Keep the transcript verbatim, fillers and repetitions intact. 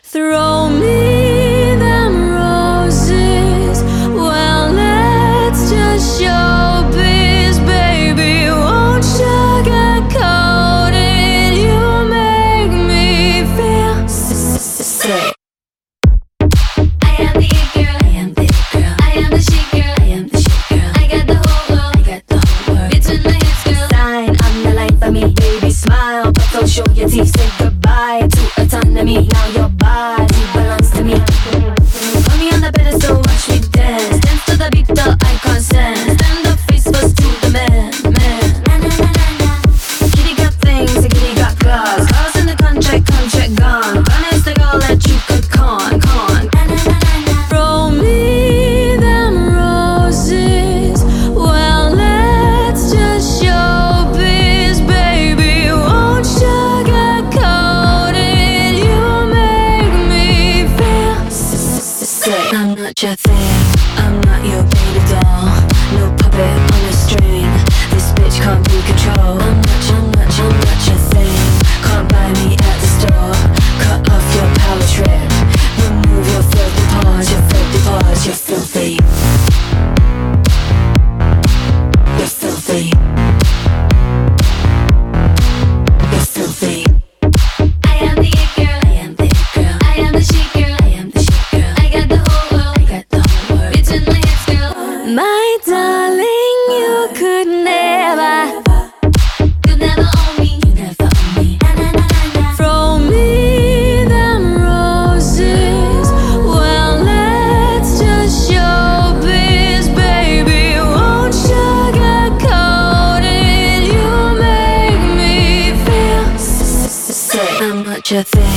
Throw me them roses. Well, let's just showbiz, baby. Won't sugarcoat it. You make me feel sick. I am the it girl. I am the it girl. I am the chic girl. I am the chic girl. I got the whole world. I got the whole world between my hips, girl. Sign on the line for me, baby. Smile, but don't show your teeth. Say goodbye to autonomy. Now your body belongs to me. Put me on the pedestal, watch me dance. Dance to the beat, the icon sense. Stand up, face first to the man, man. Na na na na na. Kitty got things, and kitty got cars. Cars in the contract, contract gone. Gone is the girl that you could con, con. Na na na na na. Throw me them roses. Well, let's just showbiz, baby. Won't sugarcoat it. You make me feel sick. I'm not your thing. I'm not your baby doll. No puppet on a string. This bitch can't be controlled. I'm not, I'm not, I'm not your thing. Can't buy me at the store. Cut off your power trip. Remove your filthy paws. Your filthy paws. You're filthy. You're filthy. You're filthy. I am the it girl. I am the it girl. I am the chic girl. I am the chic girl. I got the whole world. I got the whole world between my hips, girl. My darling, you could never, could never own me. You never own me. Na na na na na. Throw me them roses. Well, let's just showbiz, baby. Won't sugarcoat it. You make me feel sick. I'm not your thing.